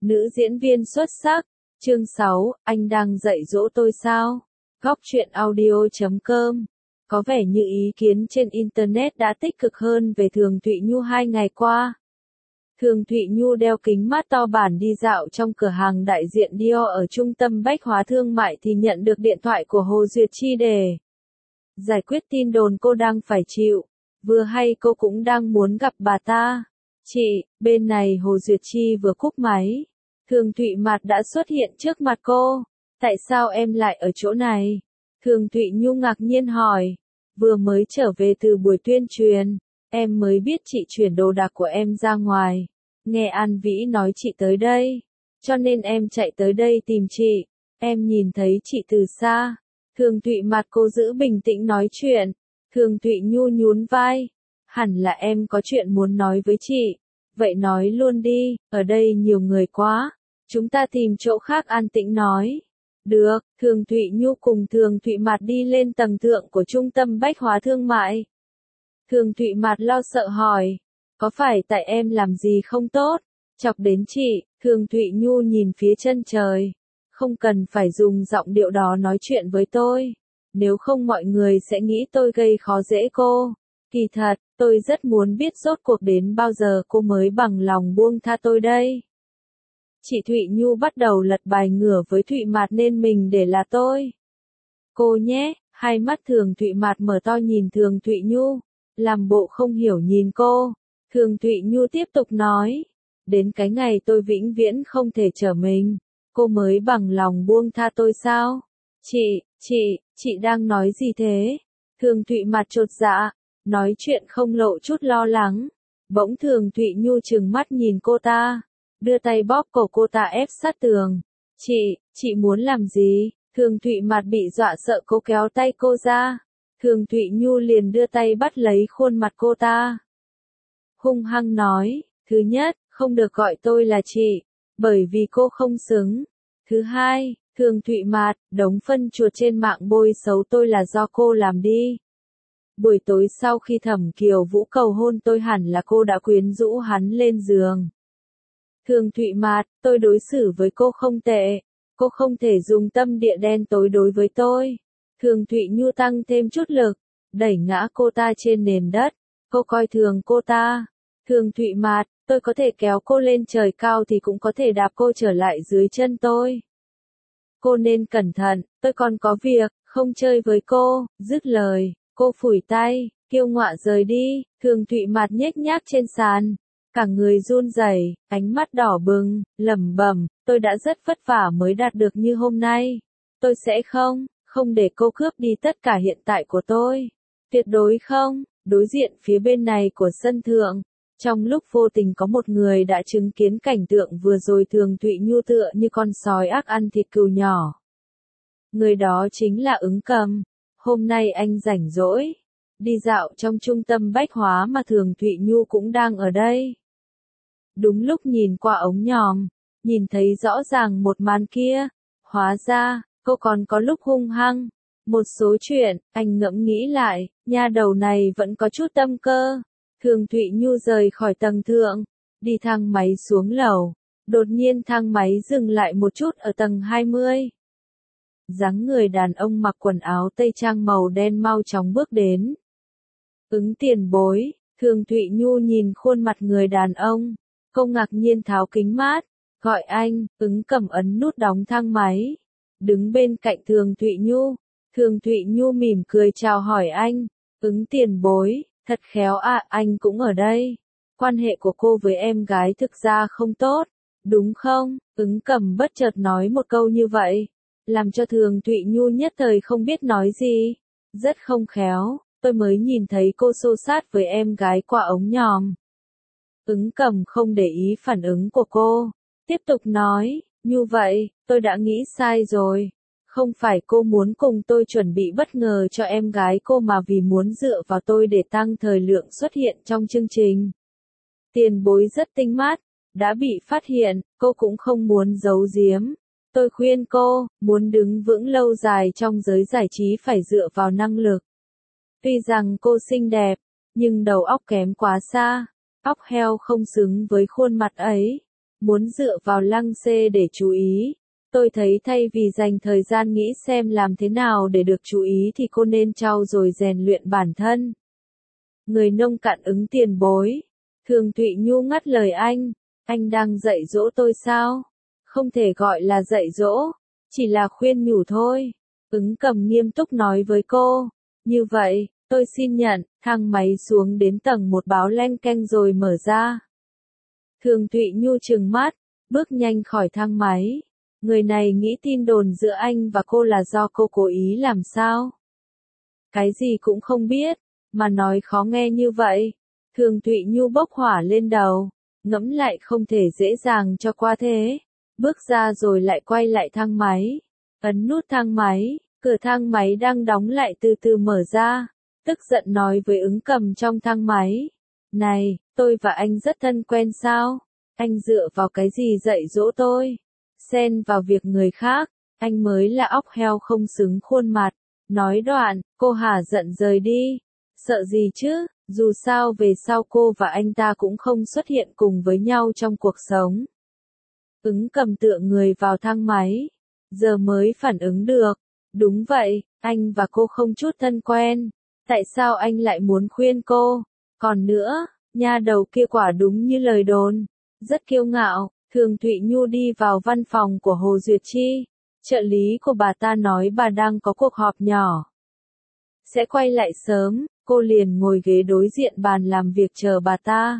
Nữ diễn viên xuất sắc. Chương 6, anh đang dạy dỗ tôi sao? Góc truyện audio.com. Có vẻ như ý kiến trên Internet đã tích cực hơn về Thường Thụy Nhu 2 ngày qua. Thường Thụy Nhu đeo kính mát to bản đi dạo trong cửa hàng đại diện Dior ở trung tâm bách hóa thương mại thì nhận được điện thoại của Hồ Duyệt Chi để giải quyết tin đồn cô đang phải chịu. Vừa hay cô cũng đang muốn gặp bà ta. Chị, bên này Hồ Duyệt Chi vừa cúp máy. Thường Thụy Mạt đã xuất hiện trước mặt cô. Tại sao em lại ở chỗ này? Thường Thụy Nhu ngạc nhiên hỏi. Vừa mới trở về từ buổi tuyên truyền, em mới biết chị chuyển đồ đạc của em ra ngoài. Nghe An Vĩ nói chị tới đây, cho nên em chạy tới đây tìm chị. Em nhìn thấy chị từ xa. Thường Thụy Mạt cố giữ bình tĩnh nói chuyện. Thường Thụy Nhu nhún vai. Hẳn là em có chuyện muốn nói với chị. Vậy nói luôn đi, ở đây nhiều người quá. Chúng ta tìm chỗ khác an tĩnh nói. Được, Thường Thụy Nhu cùng Thường Thụy Mạt đi lên tầng thượng của trung tâm bách hóa thương mại. Thường Thụy Mạt lo sợ hỏi. Có phải tại em làm gì không tốt? Chọc đến chị, Thường Thụy Nhu nhìn phía chân trời. Không cần phải dùng giọng điệu đó nói chuyện với tôi. Nếu không mọi người sẽ nghĩ tôi gây khó dễ cô. Kỳ thật, tôi rất muốn biết rốt cuộc đến bao giờ cô mới bằng lòng buông tha tôi đây. Chị Thụy Nhu bắt đầu lật bài ngửa với Thụy Mạt nên mình để là tôi. Cô nhé, hai mắt Thường Thụy Mạt mở to nhìn Thường Thụy Nhu, làm bộ không hiểu nhìn cô. Thường Thụy Nhu tiếp tục nói, đến cái ngày tôi vĩnh viễn không thể trở mình, cô mới bằng lòng buông tha tôi sao? Chị đang nói gì thế? Thường Thụy Mạt chột dạ, nói chuyện không lộ chút lo lắng. Bỗng Thường Thụy Nhu trừng mắt nhìn cô ta, đưa tay bóp cổ cô ta ép sát tường. Chị muốn làm gì? Thường Thụy Mạt bị dọa sợ cô kéo tay cô ra. Thường Thụy Nhu liền đưa tay bắt lấy khuôn mặt cô ta. Hung hăng nói, thứ nhất, không được gọi tôi là chị, bởi vì cô không xứng. Thứ hai, Thường Thụy Mạt, đống phân chuột trên mạng bôi xấu tôi là do cô làm đi. Buổi tối sau khi Thẩm Kiều Vũ cầu hôn tôi hẳn là cô đã quyến rũ hắn lên giường. Thường Thụy Mạt, tôi đối xử với cô không tệ. Cô không thể dùng tâm địa đen tối đối với tôi. Thường Thụy Nhu tăng thêm chút lực, đẩy ngã cô ta trên nền đất. Cô coi thường cô ta. Thường Thụy Mạt, tôi có thể kéo cô lên trời cao thì cũng có thể đạp cô trở lại dưới chân tôi. Cô nên cẩn thận, tôi còn có việc, không chơi với cô. Dứt lời, cô phủi tay, kiêu ngọa rời đi. Thường Thụy Mạt nhếch nhác trên sàn, cả người run rẩy, ánh mắt đỏ bừng, lẩm bẩm, tôi đã rất vất vả mới đạt được như hôm nay. Tôi sẽ không để cô cướp đi tất cả hiện tại của tôi. Tuyệt đối không. Đối diện phía bên này của sân thượng, trong lúc vô tình có một người đã chứng kiến cảnh tượng vừa rồi. Thường Thụy Nhu tựa như con sói ác ăn thịt cừu nhỏ. Người đó chính là Ứng Cầm. Hôm nay anh rảnh rỗi, đi dạo trong trung tâm bách hóa mà Thường Thụy Nhu cũng đang ở đây. Đúng lúc nhìn qua ống nhòm, nhìn thấy rõ ràng một màn kia. Hóa ra, cô còn có lúc hung hăng. Một số chuyện, anh ngẫm nghĩ lại, nha đầu này vẫn có chút tâm cơ. Thường Thụy Nhu rời khỏi tầng thượng, đi thang máy xuống lầu. Đột nhiên thang máy dừng lại một chút ở tầng 20. Dáng người đàn ông mặc quần áo tây trang màu đen mau chóng bước đến. Ứng tiền bối, Thường Thụy Nhu nhìn khuôn mặt người đàn ông. Cô ngạc nhiên tháo kính mát, gọi anh. Ứng Cầm ấn nút đóng thang máy, đứng bên cạnh Thường Thụy Nhu. Thường Thụy Nhu mỉm cười chào hỏi anh. Ứng tiền bối, thật khéo à, anh cũng ở đây. Quan hệ của cô với em gái thực ra không tốt, đúng không? Ứng Cầm bất chợt nói một câu như vậy, làm cho Thường Thụy Nhu nhất thời không biết nói gì. Rất không khéo, tôi mới nhìn thấy cô xô xát với em gái qua ống nhòm. Ứng Cầm không để ý phản ứng của cô, tiếp tục nói, như vậy, tôi đã nghĩ sai rồi. Không phải cô muốn cùng tôi chuẩn bị bất ngờ cho em gái cô mà vì muốn dựa vào tôi để tăng thời lượng xuất hiện trong chương trình. Tiền bối rất tinh mắt, đã bị phát hiện, cô cũng không muốn giấu giếm. Tôi khuyên cô, muốn đứng vững lâu dài trong giới giải trí phải dựa vào năng lực. Tuy rằng cô xinh đẹp, nhưng đầu óc kém quá xa. Óc heo không xứng với khuôn mặt ấy. muốn dựa vào Lăng Xê để chú ý. Tôi thấy thay vì dành thời gian nghĩ xem làm thế nào để được chú ý thì cô nên trau dồi rèn luyện bản thân. Người nông cạn ứng tiền bối. Thường Thụy Nhu ngắt lời anh đang dạy dỗ tôi sao? Không thể gọi là dạy dỗ, chỉ là khuyên nhủ thôi. Ứng Cầm nghiêm túc nói với cô. Như vậy, tôi xin nhận, thang máy xuống đến tầng 1 báo leng keng rồi mở ra. Thường Thụy Nhu trừng mắt, bước nhanh khỏi thang máy. Người này nghĩ tin đồn giữa anh và cô là do cô cố ý làm sao? Cái gì cũng không biết, mà nói khó nghe như vậy. Thường Thụy Nhu bốc hỏa lên đầu, ngẫm lại không thể dễ dàng cho qua thế. Bước ra rồi lại quay lại thang máy. Ấn nút thang máy, cửa thang máy đang đóng lại từ từ mở ra. Tức giận nói với Ứng Cầm trong thang máy. Này, tôi và anh rất thân quen sao? Anh dựa vào cái gì dạy dỗ tôi? Xen vào việc người khác, anh mới là óc heo không xứng khuôn mặt. Nói đoạn, cô hả giận rời đi. Sợ gì chứ, dù sao về sau cô và anh ta cũng không xuất hiện cùng với nhau trong cuộc sống. Ứng Cầm tựa người vào thang máy. Giờ mới phản ứng được. Đúng vậy, anh và cô không chút thân quen. Tại sao anh lại muốn khuyên cô? Còn nữa, nha đầu kia quả đúng như lời đồn. Rất kiêu ngạo. Thường Thụy Nhu đi vào văn phòng của Hồ Duyệt Chi. Trợ lý của bà ta nói bà đang có cuộc họp nhỏ. Sẽ quay lại sớm, cô liền ngồi ghế đối diện bàn làm việc chờ bà ta.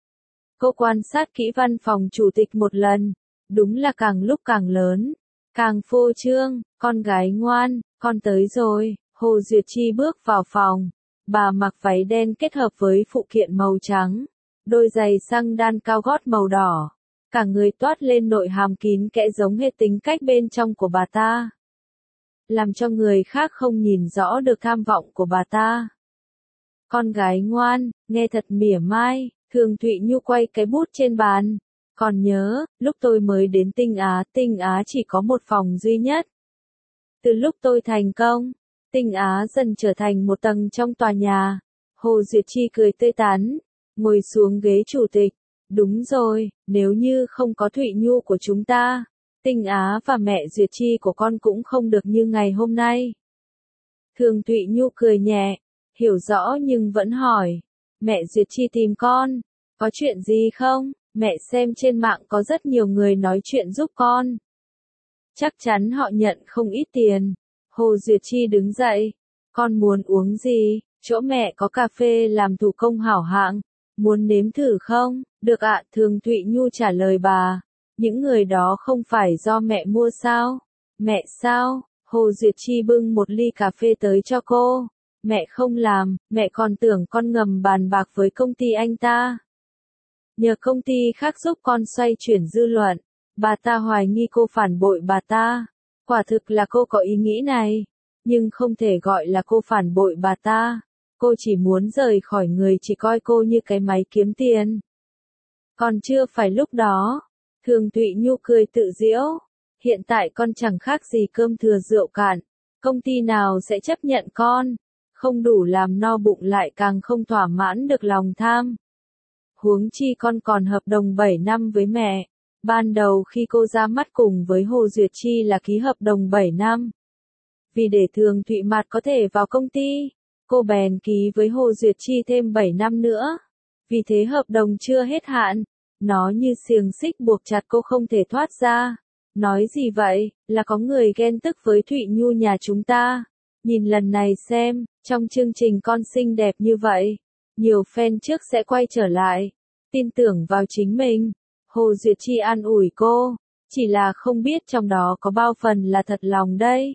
Cô quan sát kỹ văn phòng chủ tịch một lần. Đúng là càng lúc càng lớn, càng phô trương. Con gái ngoan, con tới rồi. Hồ Duyệt Chi bước vào phòng. Bà mặc váy đen kết hợp với phụ kiện màu trắng. Đôi giày xăng đan cao gót màu đỏ. Cả người toát lên nội hàm kín kẽ giống hệt tính cách bên trong của bà ta. Làm cho người khác không nhìn rõ được tham vọng của bà ta. Con gái ngoan, nghe thật mỉa mai. Thường Thụy Nhu quay cái bút trên bàn. Còn nhớ, lúc tôi mới đến Tinh Á chỉ có một phòng duy nhất. Từ lúc tôi thành công, Tinh Á dần trở thành một tầng trong tòa nhà. Hồ Duyệt Chi cười tươi tắn, ngồi xuống ghế chủ tịch. Đúng rồi, nếu như không có Thụy Nhu của chúng ta, Tinh Á và mẹ Duyệt Chi của con cũng không được như ngày hôm nay. Thường Thụy Nhu cười nhẹ, hiểu rõ nhưng vẫn hỏi. Mẹ Duyệt Chi tìm con, có chuyện gì không? Mẹ xem trên mạng có rất nhiều người nói chuyện giúp con. Chắc chắn họ nhận không ít tiền. Hồ Duyệt Chi đứng dậy. Con muốn uống gì? Chỗ mẹ có cà phê làm thủ công hảo hạng. Muốn nếm thử không? Được ạ, Thường Thụy Nhu trả lời bà. Những người đó không phải do mẹ mua sao? Mẹ sao? Hồ Duyệt Chi bưng một ly cà phê tới cho cô. Mẹ không làm, mẹ còn tưởng con ngầm bàn bạc với công ty anh ta. Nhờ công ty khác giúp con xoay chuyển dư luận. Bà ta hoài nghi cô phản bội bà ta. Quả thực là cô có ý nghĩ này. Nhưng không thể gọi là cô phản bội bà ta. Cô chỉ muốn rời khỏi người chỉ coi cô như cái máy kiếm tiền. Còn chưa phải lúc đó. Thường Thụy Nhu cười tự giễu. Hiện tại con chẳng khác gì cơm thừa rượu cạn. Công ty nào sẽ chấp nhận con? Không đủ làm no bụng lại càng không thỏa mãn được lòng tham. Huống chi con còn hợp đồng 7 năm với mẹ. Ban đầu khi cô ra mắt cùng với Hồ Duyệt Chi là ký hợp đồng 7 năm. Vì để Thường Thụy Mạt có thể vào công ty, cô bèn ký với Hồ Duyệt Chi thêm 7 năm nữa. Vì thế hợp đồng chưa hết hạn. Nó như xiềng xích buộc chặt cô không thể thoát ra. Nói gì vậy, là có người ghen tức với Thụy Nhu nhà chúng ta. Nhìn lần này xem, trong chương trình con xinh đẹp như vậy. Nhiều fan trước sẽ quay trở lại. Tin tưởng vào chính mình. Hồ Duyệt Chi an ủi cô. Chỉ là không biết trong đó có bao phần là thật lòng đây.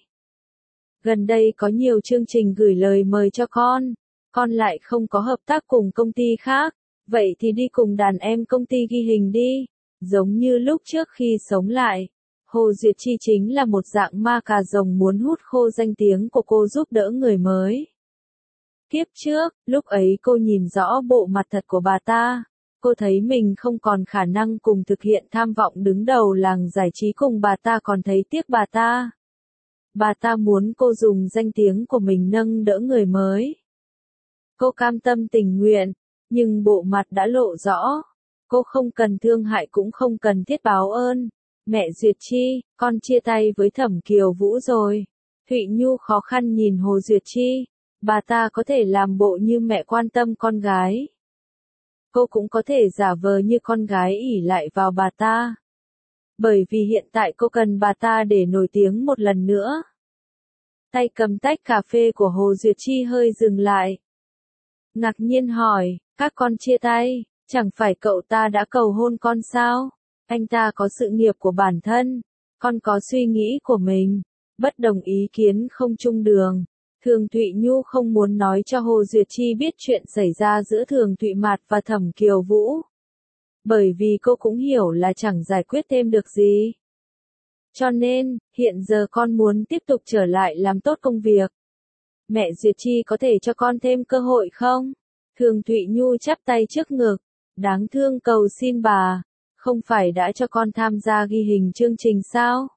Gần đây có nhiều chương trình gửi lời mời cho con. Con lại không có hợp tác cùng công ty khác. Vậy thì đi cùng đàn em công ty ghi hình đi. Giống như lúc trước khi sống lại. Hồ Duyệt Chi chính là một dạng ma cà rồng muốn hút khô danh tiếng của cô giúp đỡ người mới. Kiếp trước, lúc ấy cô nhìn rõ bộ mặt thật của bà ta. Cô thấy mình không còn khả năng cùng thực hiện tham vọng đứng đầu làng giải trí cùng bà ta, còn thấy tiếc bà ta. Bà ta muốn cô dùng danh tiếng của mình nâng đỡ người mới. Cô cam tâm tình nguyện, nhưng bộ mặt đã lộ rõ. Cô không cần thương hại cũng không cần thiết báo ơn. Mẹ Duyệt Chi, con chia tay với Thẩm Kiều Vũ rồi. Thụy Nhu khó khăn nhìn Hồ Duyệt Chi. Bà ta có thể làm bộ như mẹ quan tâm con gái. Cô cũng có thể giả vờ như con gái ỷ lại vào bà ta. Bởi vì hiện tại cô cần bà ta để nổi tiếng một lần nữa. Tay cầm tách cà phê của Hồ Duyệt Chi hơi dừng lại. Ngạc nhiên hỏi, các con chia tay, chẳng phải cậu ta đã cầu hôn con sao? Anh ta có sự nghiệp của bản thân, con có suy nghĩ của mình, bất đồng ý kiến không chung đường. Thường Thụy Nhu không muốn nói cho Hồ Duyệt Chi biết chuyện xảy ra giữa Thường Thụy Mạt và Thẩm Kiều Vũ. Bởi vì cô cũng hiểu là chẳng giải quyết thêm được gì. Cho nên, hiện giờ con muốn tiếp tục trở lại làm tốt công việc. Mẹ Duyệt Chi có thể cho con thêm cơ hội không? Thường Thụy Nhu chắp tay trước ngực. Đáng thương cầu xin bà. Không phải đã cho con tham gia ghi hình chương trình sao?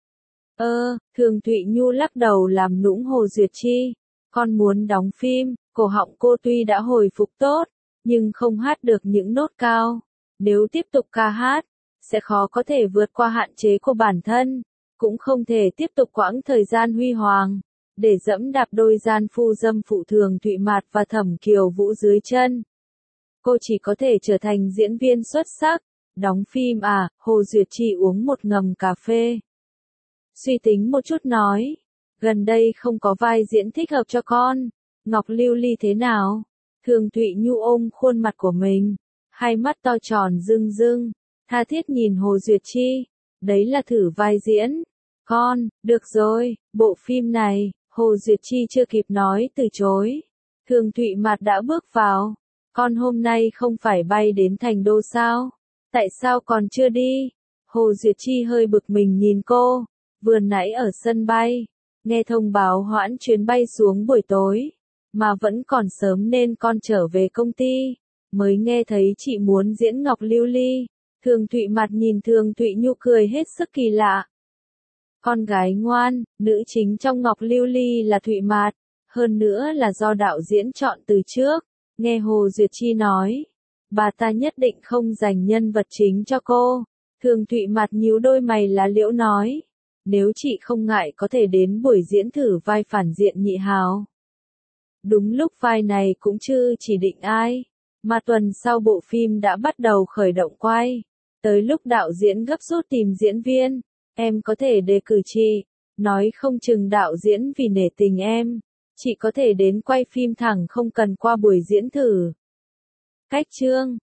Thường Thụy Nhu lắc đầu làm nũng Hồ Duyệt Chi. Con muốn đóng phim, cổ họng cô tuy đã hồi phục tốt, nhưng không hát được những nốt cao. Nếu tiếp tục ca hát, sẽ khó có thể vượt qua hạn chế của bản thân, cũng không thể tiếp tục quãng thời gian huy hoàng, để dẫm đạp đôi gian phu dâm phụ Thường Thụy Mạt và Thẩm Kiều Vũ dưới chân. Cô chỉ có thể trở thành diễn viên xuất sắc, đóng phim à, Hồ Duyệt Chi uống một ngụm cà phê. Suy tính một chút nói, gần đây không có vai diễn thích hợp cho con, Ngọc Lưu Ly thế nào? Thường Thụy Nhu ôm khuôn mặt của mình, hai mắt to tròn rưng rưng, tha thiết nhìn Hồ Duyệt Chi, đấy là thử vai diễn. Con, được rồi, bộ phim này, Hồ Duyệt Chi chưa kịp nói từ chối. Thường Thụy Mạt đã bước vào, con hôm nay không phải bay đến Thành Đô sao? Tại sao còn chưa đi? Hồ Duyệt Chi hơi bực mình nhìn cô, vừa nãy ở sân bay, nghe thông báo hoãn chuyến bay xuống buổi tối, mà vẫn còn sớm nên con trở về công ty, mới nghe thấy chị muốn diễn Ngọc Lưu Ly. Thường Thụy Mạt nhìn Thường Thụy Nhu cười hết sức kỳ lạ. Con gái ngoan, nữ chính trong Ngọc Lưu Ly là Thụy Mạt, hơn nữa là do đạo diễn chọn từ trước. Nghe Hồ Duyệt Chi nói, bà ta nhất định không dành nhân vật chính cho cô. Thường Thụy Mạt nhíu đôi mày lá liễu nói, nếu chị không ngại có thể đến buổi diễn thử vai phản diện nhị hào. Đúng lúc vai này cũng chưa chỉ định ai, mà tuần sau bộ phim đã bắt đầu khởi động quay. Tới lúc đạo diễn gấp rút tìm diễn viên, em có thể đề cử chị, nói không chừng đạo diễn vì nể tình em, chị có thể đến quay phim thẳng không cần qua buổi diễn thử. Cách chương